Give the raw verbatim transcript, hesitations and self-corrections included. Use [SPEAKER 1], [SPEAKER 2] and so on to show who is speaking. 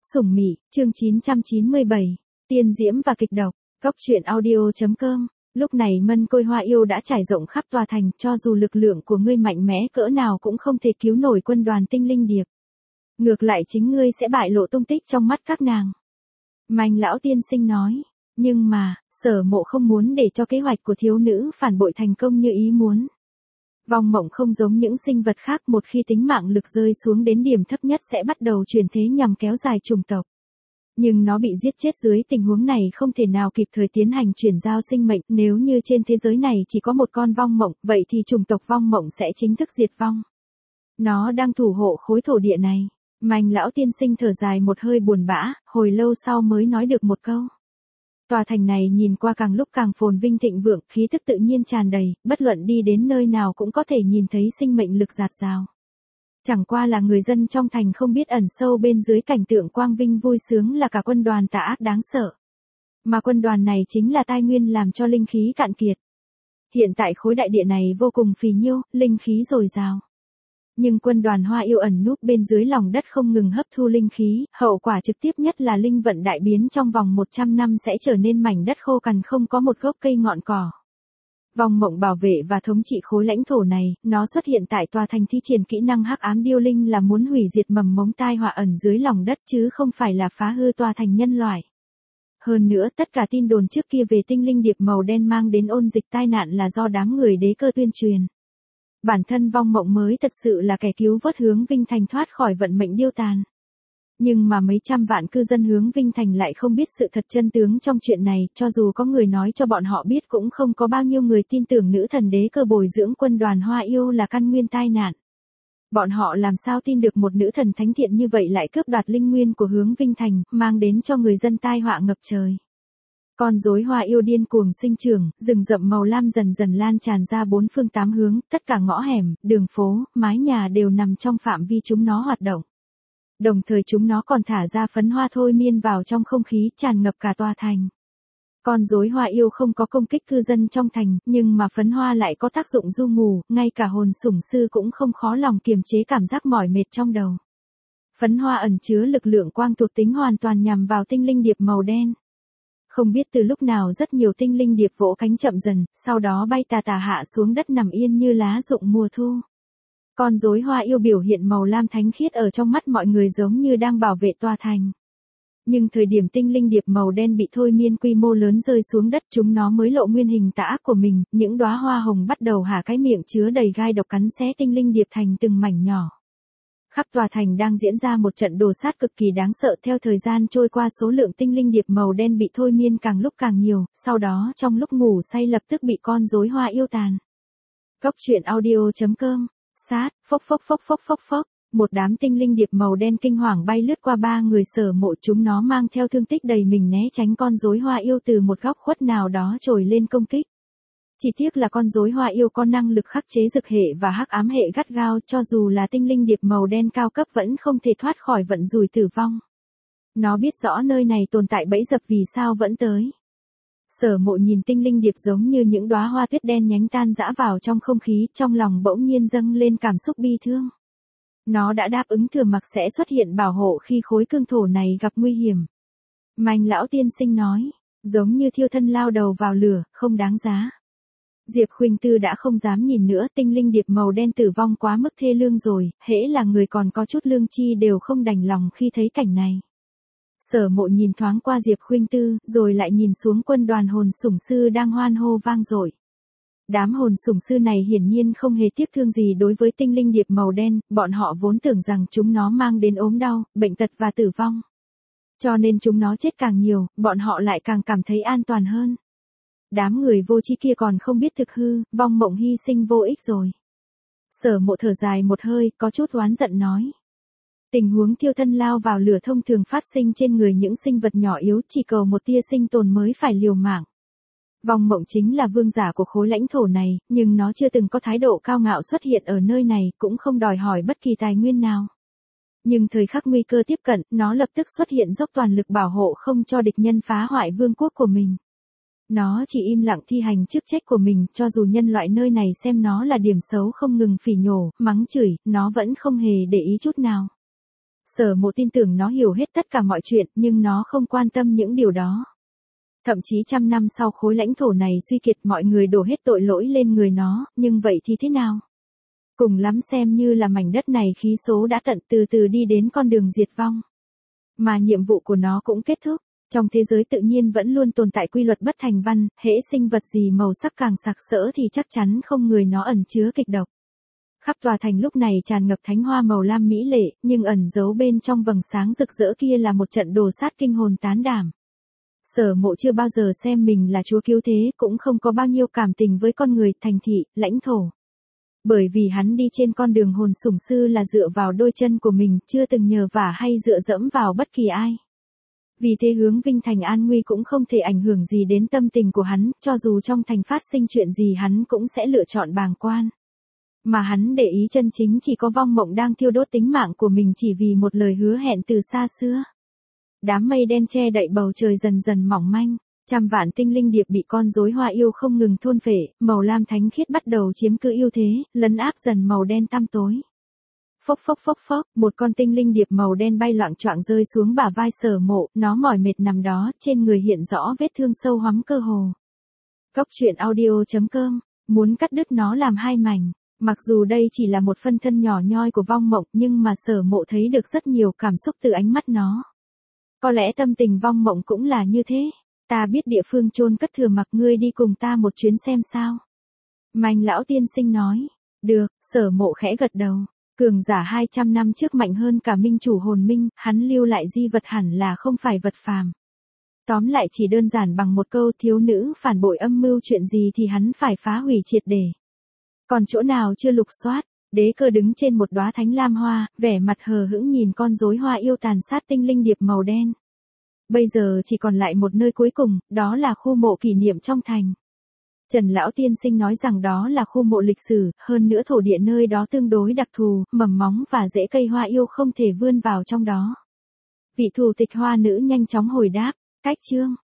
[SPEAKER 1] Sủng Mị, chương chín trăm chín mươi bảy, Tiên Diễm và Kịch Độc, Cốc truyện audio chấm com. Lúc này Mân Côi Hoa Yêu đã trải rộng khắp tòa thành, cho dù lực lượng của ngươi mạnh mẽ cỡ nào cũng không thể cứu nổi quân đoàn tinh linh điệp. Ngược lại chính ngươi sẽ bại lộ tung tích trong mắt các nàng. Manh lão tiên sinh nói, nhưng mà, Sở Mộ không muốn để cho kế hoạch của thiếu nữ phản bội thành công như ý muốn. Vong Mộng không giống những sinh vật khác, một khi tính mạng lực rơi xuống đến điểm thấp nhất sẽ bắt đầu chuyển thế nhằm kéo dài chủng tộc. Nhưng nó bị giết chết dưới tình huống này không thể nào kịp thời tiến hành chuyển giao sinh mệnh, nếu như trên thế giới này chỉ có một con Vong Mộng, vậy thì chủng tộc Vong Mộng sẽ chính thức diệt vong. Nó đang thủ hộ khối thổ địa này. Manh lão tiên sinh thở dài một hơi buồn bã, hồi lâu sau mới nói được một câu. Tòa thành này nhìn qua càng lúc càng phồn vinh thịnh vượng, khí thức tự nhiên tràn đầy, bất luận đi đến nơi nào cũng có thể nhìn thấy sinh mệnh lực dạt dào. Chẳng qua là người dân trong thành không biết ẩn sâu bên dưới cảnh tượng quang vinh vui sướng là cả quân đoàn tà ác đáng sợ. Mà quân đoàn này chính là tài nguyên làm cho linh khí cạn kiệt. Hiện tại khối đại địa này vô cùng phì nhiêu, linh khí dồi dào. Nhưng quân đoàn Hoa Yêu ẩn núp bên dưới lòng đất không ngừng hấp thu linh khí, hậu quả trực tiếp nhất là linh vận đại biến, trong vòng một trăm năm sẽ trở nên mảnh đất khô cằn không có một gốc cây ngọn cỏ. Vong Mộng bảo vệ và thống trị khối lãnh thổ này, nó xuất hiện tại tòa thành thi triển kỹ năng hắc ám điêu linh là muốn hủy diệt mầm mống tai họa ẩn dưới lòng đất chứ không phải là phá hư tòa thành nhân loại. Hơn nữa tất cả tin đồn trước kia về tinh linh điệp màu đen mang đến ôn dịch tai nạn là do đám người đế cơ tuyên truyền. Bản thân Vong Mộng mới thật sự là kẻ cứu vớt Hướng Vinh Thành thoát khỏi vận mệnh điêu tàn. Nhưng mà mấy trăm vạn cư dân Hướng Vinh Thành lại không biết sự thật chân tướng trong chuyện này, cho dù có người nói cho bọn họ biết cũng không có bao nhiêu người tin tưởng nữ thần đế cơ bồi dưỡng quân đoàn Hoa Yêu là căn nguyên tai nạn. Bọn họ làm sao tin được một nữ thần thánh thiện như vậy lại cướp đoạt linh nguyên của Hướng Vinh Thành, mang đến cho người dân tai họa ngập trời. Con rối Hoa Yêu điên cuồng sinh trưởng, rừng rậm màu lam dần dần lan tràn ra bốn phương tám hướng, tất cả ngõ hẻm, đường phố, mái nhà đều nằm trong phạm vi chúng nó hoạt động. Đồng thời chúng nó còn thả ra phấn hoa thôi miên vào trong không khí, tràn ngập cả tòa thành. Con rối Hoa Yêu không có công kích cư dân trong thành, nhưng mà phấn hoa lại có tác dụng du ngủ, ngay cả hồn sủng sư cũng không khó lòng kiềm chế cảm giác mỏi mệt trong đầu. Phấn hoa ẩn chứa lực lượng quang thuộc tính hoàn toàn nhằm vào tinh linh điệp màu đen. Không biết từ lúc nào rất nhiều tinh linh điệp vỗ cánh chậm dần, sau đó bay tà tà hạ xuống đất nằm yên như lá rụng mùa thu. Con rối Hoa Yêu biểu hiện màu lam thánh khiết ở trong mắt mọi người giống như đang bảo vệ tòa thành. Nhưng thời điểm tinh linh điệp màu đen bị thôi miên quy mô lớn rơi xuống đất, chúng nó mới lộ nguyên hình tà ác của mình, những đóa hoa hồng bắt đầu hả cái miệng chứa đầy gai độc cắn xé tinh linh điệp thành từng mảnh nhỏ. Khắp tòa thành đang diễn ra một trận đồ sát cực kỳ đáng sợ, theo thời gian trôi qua số lượng tinh linh điệp màu đen bị thôi miên càng lúc càng nhiều, sau đó trong lúc ngủ say lập tức bị con rối Hoa Yêu tàn. Cốc truyện audio chấm com, sát, phốc phốc phốc phốc phốc phốc, một đám tinh linh điệp màu đen kinh hoàng bay lướt qua ba người Sở Mộ, chúng nó mang theo thương tích đầy mình né tránh con rối Hoa Yêu từ một góc khuất nào đó trồi lên công kích. Chỉ tiếc là con rối Hoa Yêu có năng lực khắc chế dực hệ và hắc ám hệ gắt gao, cho dù là tinh linh điệp màu đen cao cấp vẫn không thể thoát khỏi vận rủi tử vong. Nó biết rõ nơi này tồn tại bẫy dập vì sao vẫn tới. Sở Mộ nhìn tinh linh điệp giống như những đóa hoa tuyết đen nhánh tan rã vào trong không khí, trong lòng bỗng nhiên dâng lên cảm xúc bi thương. Nó đã đáp ứng thừa mặc sẽ xuất hiện bảo hộ khi khối cương thổ này gặp nguy hiểm. Manh lão tiên sinh nói, giống như thiêu thân lao đầu vào lửa, không đáng giá. Diệp Khuynh Tư đã không dám nhìn nữa, tinh linh điệp màu đen tử vong quá mức thê lương rồi, hễ là người còn có chút lương chi đều không đành lòng khi thấy cảnh này. Sở Mộ nhìn thoáng qua Diệp Khuynh Tư, rồi lại nhìn xuống quân đoàn hồn sủng sư đang hoan hô vang dội. Đám hồn sủng sư này hiển nhiên không hề tiếc thương gì đối với tinh linh điệp màu đen, bọn họ vốn tưởng rằng chúng nó mang đến ốm đau, bệnh tật và tử vong. Cho nên chúng nó chết càng nhiều, bọn họ lại càng cảm thấy an toàn hơn. Đám người vô tri kia còn không biết thực hư, Vong Mộng hy sinh vô ích rồi. Sở Mộ thở dài một hơi, có chút oán giận nói. Tình huống thiêu thân lao vào lửa thông thường phát sinh trên người những sinh vật nhỏ yếu, chỉ cầu một tia sinh tồn mới phải liều mạng. Vong Mộng chính là vương giả của khối lãnh thổ này, nhưng nó chưa từng có thái độ cao ngạo xuất hiện ở nơi này, cũng không đòi hỏi bất kỳ tài nguyên nào. Nhưng thời khắc nguy cơ tiếp cận, nó lập tức xuất hiện dốc toàn lực bảo hộ không cho địch nhân phá hoại vương quốc của mình. Nó chỉ im lặng thi hành chức trách của mình, cho dù nhân loại nơi này xem nó là điểm xấu không ngừng phỉ nhổ, mắng chửi, nó vẫn không hề để ý chút nào. Sở Mộ tin tưởng nó hiểu hết tất cả mọi chuyện, nhưng nó không quan tâm những điều đó. Thậm chí trăm năm sau khối lãnh thổ này suy kiệt, mọi người đổ hết tội lỗi lên người nó, nhưng vậy thì thế nào? Cùng lắm xem như là mảnh đất này khí số đã tận, từ từ đi đến con đường diệt vong. Mà nhiệm vụ của nó cũng kết thúc. Trong thế giới tự nhiên vẫn luôn tồn tại quy luật bất thành văn, hễ sinh vật gì màu sắc càng sặc sỡ thì chắc chắn không người nó ẩn chứa kịch độc. Khắp tòa thành lúc này tràn ngập thánh hoa màu lam mỹ lệ, nhưng ẩn giấu bên trong vầng sáng rực rỡ kia là một trận đồ sát kinh hồn tán đảm. Sở Mộ chưa bao giờ xem mình là chúa cứu thế, cũng không có bao nhiêu cảm tình với con người, thành thị, lãnh thổ. Bởi vì hắn đi trên con đường hồn sủng sư là dựa vào đôi chân của mình, chưa từng nhờ vả hay dựa dẫm vào bất kỳ ai. Vì thế hướng vinh thành an nguy cũng không thể ảnh hưởng gì đến tâm tình của hắn, cho dù trong thành phát sinh chuyện gì hắn cũng sẽ lựa chọn bàng quan. Mà hắn để ý chân chính chỉ có vong mộng đang thiêu đốt tính mạng của mình chỉ vì một lời hứa hẹn từ xa xưa. Đám mây đen che đậy bầu trời dần dần mỏng manh, trăm vạn tinh linh điệp bị con rối hoa yêu không ngừng thôn phệ, màu lam thánh khiết bắt đầu chiếm cứ ưu thế, lấn áp dần màu đen tăm tối. Phốc phốc phốc phốc, một con tinh linh điệp màu đen bay loạng choạng rơi xuống bả vai Sở Mộ, nó mỏi mệt nằm đó, trên người hiện rõ vết thương sâu hoắm cơ hồ. Góc truyện audio chấm com, muốn cắt đứt nó làm hai mảnh. Mặc dù đây chỉ là một phân thân nhỏ nhoi của vong mộng, nhưng mà Sở Mộ thấy được rất nhiều cảm xúc từ ánh mắt nó. Có lẽ tâm tình vong mộng cũng là như thế. Ta biết địa phương chôn cất thừa mặc, ngươi đi cùng ta một chuyến xem sao. Manh lão tiên sinh nói. Được, Sở Mộ khẽ gật đầu. Cường giả hai trăm năm trước mạnh hơn cả minh chủ hồn minh, hắn lưu lại di vật hẳn là không phải vật phàm. Tóm lại chỉ đơn giản bằng một câu thiếu nữ phản bội âm mưu chuyện gì thì hắn phải phá hủy triệt để. Còn chỗ nào chưa lục soát, Đế Cơ đứng trên một đóa thánh lam hoa, vẻ mặt hờ hững nhìn con rối hoa yêu tàn sát tinh linh điệp màu đen. Bây giờ chỉ còn lại một nơi cuối cùng, đó là khu mộ kỷ niệm trong thành. Trần Lão Tiên Sinh nói rằng đó là khu mộ lịch sử, hơn nữa thổ địa nơi đó tương đối đặc thù, mầm móng và rễ cây hoa yêu không thể vươn vào trong đó. Vị thủ tịch hoa nữ nhanh chóng hồi đáp, cách chương.